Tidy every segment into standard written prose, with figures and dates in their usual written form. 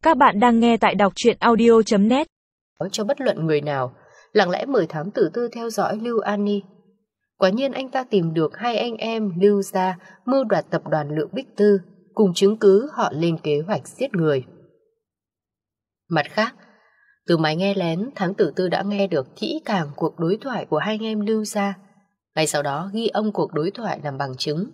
Các bạn đang nghe tại đọc truyện audio.net. Cho bất luận người nào, lặng lẽ mời thám tử Tư theo dõi Lưu Ani. Quả nhiên anh ta tìm được hai anh em Lưu gia mưu đoạt tập đoàn Lượng Bích Tư, cùng chứng cứ họ lên kế hoạch giết người. Mặt khác, từ máy nghe lén, thám tử Tư đã nghe được kỹ càng cuộc đối thoại của hai anh em Lưu gia. Ngay sau đó ghi âm cuộc đối thoại làm bằng chứng,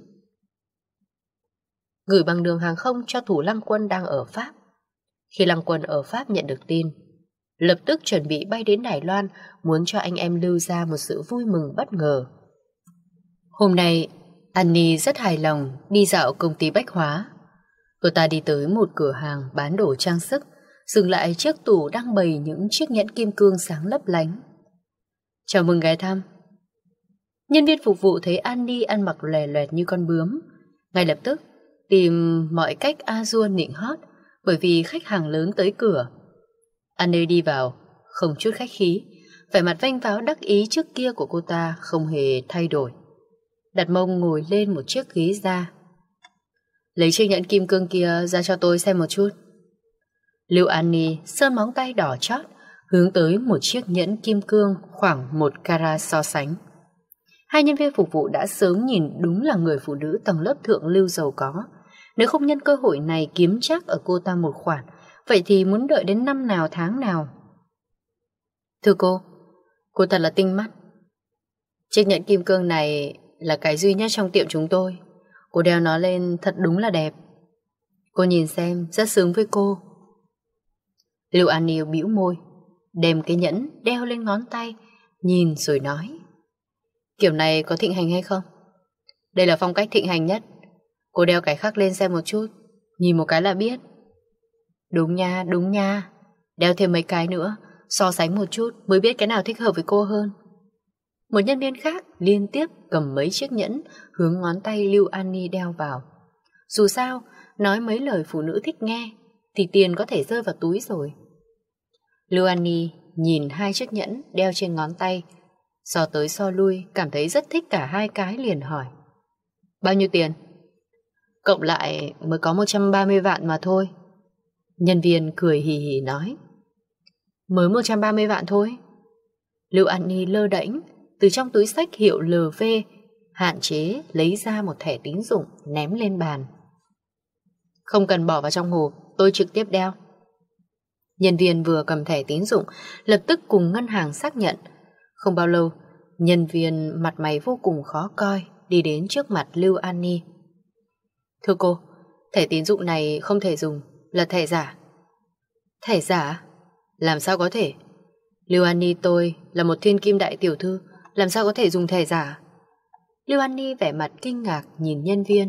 gửi bằng đường hàng không cho thủ Lăng Quân đang ở Pháp. Khi Lăng Quân ở Pháp nhận được tin, lập tức chuẩn bị bay đến Đài Loan, muốn cho anh em Lưu gia một sự vui mừng bất ngờ. Hôm nay, Annie rất hài lòng đi dạo công ty bách hóa. Cô ta đi tới một cửa hàng bán đồ trang sức, dừng lại chiếc tủ đang bày những chiếc nhẫn kim cương sáng lấp lánh. Chào mừng ghé thăm. Nhân viên phục vụ thấy Annie ăn mặc lòe loẹt như con bướm, ngay lập tức tìm mọi cách a dua nịnh hót, bởi vì khách hàng lớn tới cửa. Annie đi vào, không chút khách khí, vẻ mặt vênh váo đắc ý trước kia của cô ta không hề thay đổi. Đặt mông ngồi lên một chiếc ghế da. Lấy chiếc nhẫn kim cương kia ra cho tôi xem một chút. Lưu Annie sơn móng tay đỏ chót, hướng tới một chiếc nhẫn kim cương khoảng 1 carat so sánh. Hai nhân viên phục vụ đã sớm nhìn đúng là người phụ nữ tầng lớp thượng lưu giàu có. Nếu không nhân cơ hội này kiếm chắc ở cô ta một khoản, vậy thì muốn đợi đến năm nào tháng nào? Thưa cô thật là tinh mắt. Chiếc nhẫn kim cương này là cái duy nhất trong tiệm chúng tôi. Cô đeo nó lên thật đúng là đẹp. Cô nhìn xem, rất xứng với cô. Lưu Annie bĩu môi, đem cái nhẫn đeo lên ngón tay, nhìn rồi nói: kiểu này có thịnh hành hay không? Đây là phong cách thịnh hành nhất. Cô đeo cái khác lên xem một chút, nhìn một cái là biết. Đúng nha. Đeo thêm mấy cái nữa, so sánh một chút mới biết cái nào thích hợp với cô hơn. Một nhân viên khác liên tiếp cầm mấy chiếc nhẫn hướng ngón tay Lưu Annie đeo vào. Dù sao, nói mấy lời phụ nữ thích nghe thì tiền có thể rơi vào túi rồi. Lưu Annie nhìn hai chiếc nhẫn đeo trên ngón tay, so tới so lui, cảm thấy rất thích cả hai cái, liền hỏi: bao nhiêu tiền? Cộng lại mới có 130 vạn mà thôi. Nhân viên cười hì hì nói: mới 130 vạn thôi. Lưu Annie lơ đễnh từ trong túi xách hiệu LV hạn chế lấy ra một thẻ tín dụng ném lên bàn. Không cần bỏ vào trong hộp, tôi trực tiếp đeo. Nhân viên vừa cầm thẻ tín dụng lập tức cùng ngân hàng xác nhận. Không bao lâu, nhân viên mặt mày vô cùng khó coi đi đến trước mặt Lưu Annie. Thưa cô, thẻ tín dụng này không thể dùng, là thẻ giả. Thẻ giả? Làm sao có thể? Lưu Annie tôi là một thiên kim đại tiểu thư, làm sao có thể dùng thẻ giả? Lưu Annie vẻ mặt kinh ngạc nhìn nhân viên.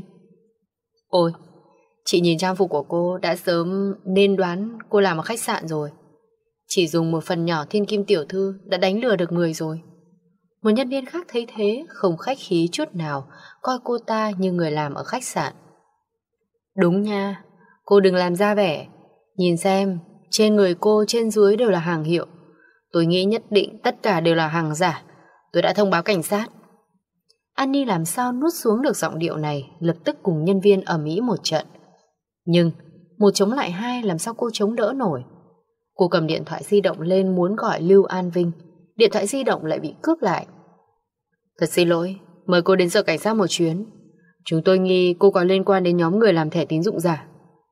Ôi, chị nhìn trang phục của cô đã sớm nên đoán cô làm ở khách sạn rồi. Chỉ dùng một phần nhỏ thiên kim tiểu thư đã đánh lừa được người rồi. Một nhân viên khác thấy thế không khách khí chút nào, coi cô ta như người làm ở khách sạn. Đúng nha, cô đừng làm ra vẻ. Nhìn xem, trên người cô trên dưới đều là hàng hiệu. Tôi nghĩ nhất định tất cả đều là hàng giả. Tôi đã thông báo cảnh sát. Annie làm sao nuốt xuống được giọng điệu này, lập tức cùng nhân viên ầm ĩ một trận. Nhưng một chống lại hai, làm sao cô chống đỡ nổi? Cô cầm điện thoại di động lên muốn gọi Lưu An Vinh. Điện thoại di động lại bị cướp lại. Thật xin lỗi, mời cô đến sở cảnh sát một chuyến. Chúng tôi nghi cô có liên quan đến nhóm người làm thẻ tín dụng giả.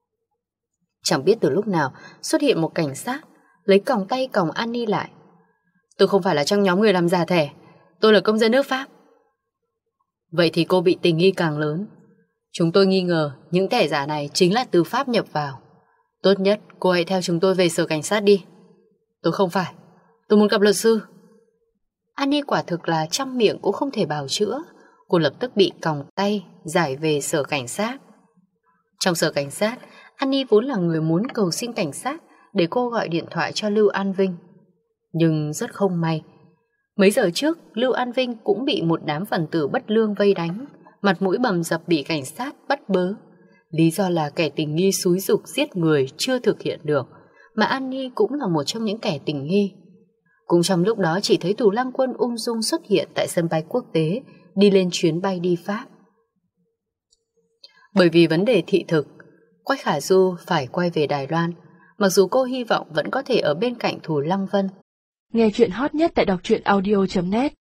Chẳng biết từ lúc nào xuất hiện một cảnh sát, lấy còng tay còng Annie lại. Tôi không phải là trong nhóm người làm giả thẻ, tôi là công dân nước Pháp. Vậy thì cô bị tình nghi càng lớn. Chúng tôi nghi ngờ những thẻ giả này chính là từ Pháp nhập vào. Tốt nhất cô hãy theo chúng tôi về sở cảnh sát đi. Tôi không phải, tôi muốn gặp luật sư. Annie quả thực là trong miệng cũng không thể bào chữa. Cô lập tức bị còng tay giải về sở cảnh sát. Trong sở cảnh sát, Annie vốn là người muốn cầu xin cảnh sát để cô gọi điện thoại cho Lưu An Vinh. Nhưng rất không may, mấy giờ trước Lưu An Vinh cũng bị một đám phần tử bất lương vây đánh, mặt mũi bầm dập bị cảnh sát bắt bớ. Lý do là kẻ tình nghi xúi giục giết người chưa thực hiện được, mà Annie cũng là một trong những kẻ tình nghi. Cũng trong lúc đó chỉ thấy Thủ Lăng Quân ung dung xuất hiện tại sân bay quốc tế, đi lên chuyến bay đi Pháp. Bởi vì vấn đề thị thực, Quách Khả Du phải quay về Đài Loan, Mặc dù cô hy vọng vẫn có thể ở bên cạnh Thù Lăng Vân. Nghe chuyện hot nhất tại đọc truyện audio.net